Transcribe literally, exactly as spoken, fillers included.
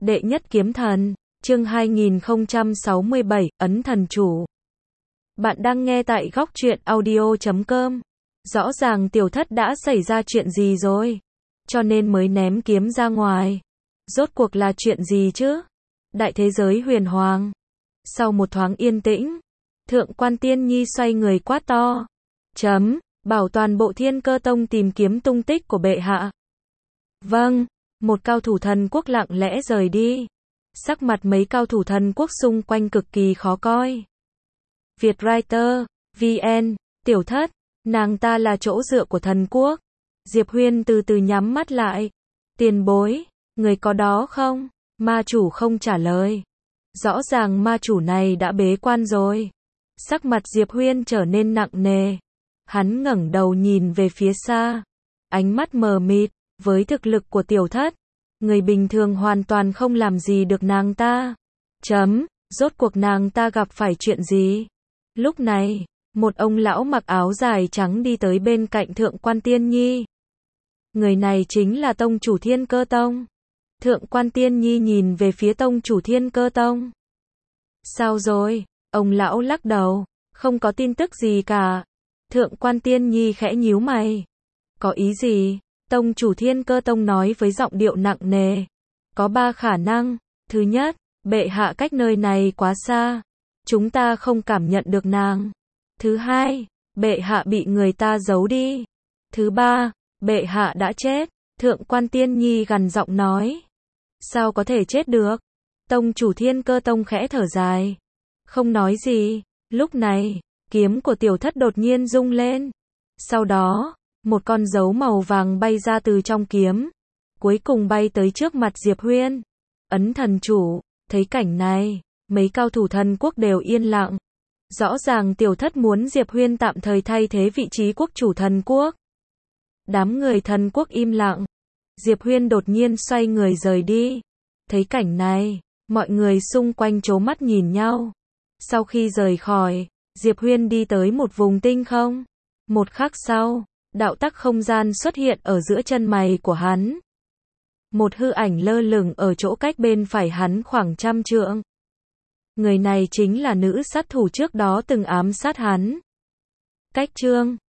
Đệ nhất kiếm thần, chương hai nghìn không trăm sáu mươi bảy, ấn thần chủ. Bạn đang nghe tại góc truyện audio chấm com. Rõ ràng tiểu thất đã xảy ra chuyện gì rồi, cho nên mới ném kiếm ra ngoài. Rốt cuộc là chuyện gì chứ? Đại thế giới huyền hoàng. Sau một thoáng yên tĩnh, Thượng Quan Tiên Nhi xoay người quát to. Chấm, bảo toàn bộ Thiên Cơ Tông tìm kiếm tung tích của bệ hạ. Vâng, một cao thủ thần quốc lặng lẽ rời đi. Sắc mặt mấy cao thủ thần quốc xung quanh cực kỳ khó coi. Vietwriter, vê en, tiểu thất, nàng ta là chỗ dựa của thần quốc. Diệp Huyên từ từ nhắm mắt lại. Tiền bối, người có đó không? Ma chủ không trả lời. Rõ ràng ma chủ này đã bế quan rồi. Sắc mặt Diệp Huyên trở nên nặng nề. Hắn ngẩng đầu nhìn về phía xa. Ánh mắt mờ mịt, với thực lực của tiểu thất, người bình thường hoàn toàn không làm gì được nàng ta. Chấm, rốt cuộc nàng ta gặp phải chuyện gì? Lúc này, một ông lão mặc áo dài trắng đi tới bên cạnh Thượng Quan Tiên Nhi. Người này chính là tông chủ Thiên Cơ Tông. Thượng Quan Tiên Nhi nhìn về phía tông chủ Thiên Cơ Tông. Sao rồi? Ông lão lắc đầu, không có tin tức gì cả. Thượng Quan Tiên Nhi khẽ nhíu mày. Có ý gì? Tông chủ Thiên Cơ Tông nói với giọng điệu nặng nề. Có ba khả năng. Thứ nhất, bệ hạ cách nơi này quá xa. Chúng ta không cảm nhận được nàng. Thứ hai, bệ hạ bị người ta giấu đi. Thứ ba, bệ hạ đã chết. Thượng Quan Tiên Nhi gằn giọng nói. Sao có thể chết được? Tông chủ Thiên Cơ Tông khẽ thở dài. Không nói gì. Lúc này, kiếm của tiểu thất đột nhiên rung lên. Sau đó, một con dấu màu vàng bay ra từ trong kiếm. Cuối cùng bay tới trước mặt Diệp Huyên. Ấn thần chủ, thấy cảnh này, mấy cao thủ thần quốc đều yên lặng. Rõ ràng tiểu thất muốn Diệp Huyên tạm thời thay thế vị trí quốc chủ thần quốc. Đám người thần quốc im lặng. Diệp Huyên đột nhiên xoay người rời đi. Thấy cảnh này, mọi người xung quanh trố mắt nhìn nhau. Sau khi rời khỏi, Diệp Huyên đi tới một vùng tinh không. Một khắc sau, đạo tắc không gian xuất hiện ở giữa chân mày của hắn. Một hư ảnh lơ lửng ở chỗ cách bên phải hắn khoảng trăm trượng. Người này chính là nữ sát thủ trước đó từng ám sát hắn. Cách chương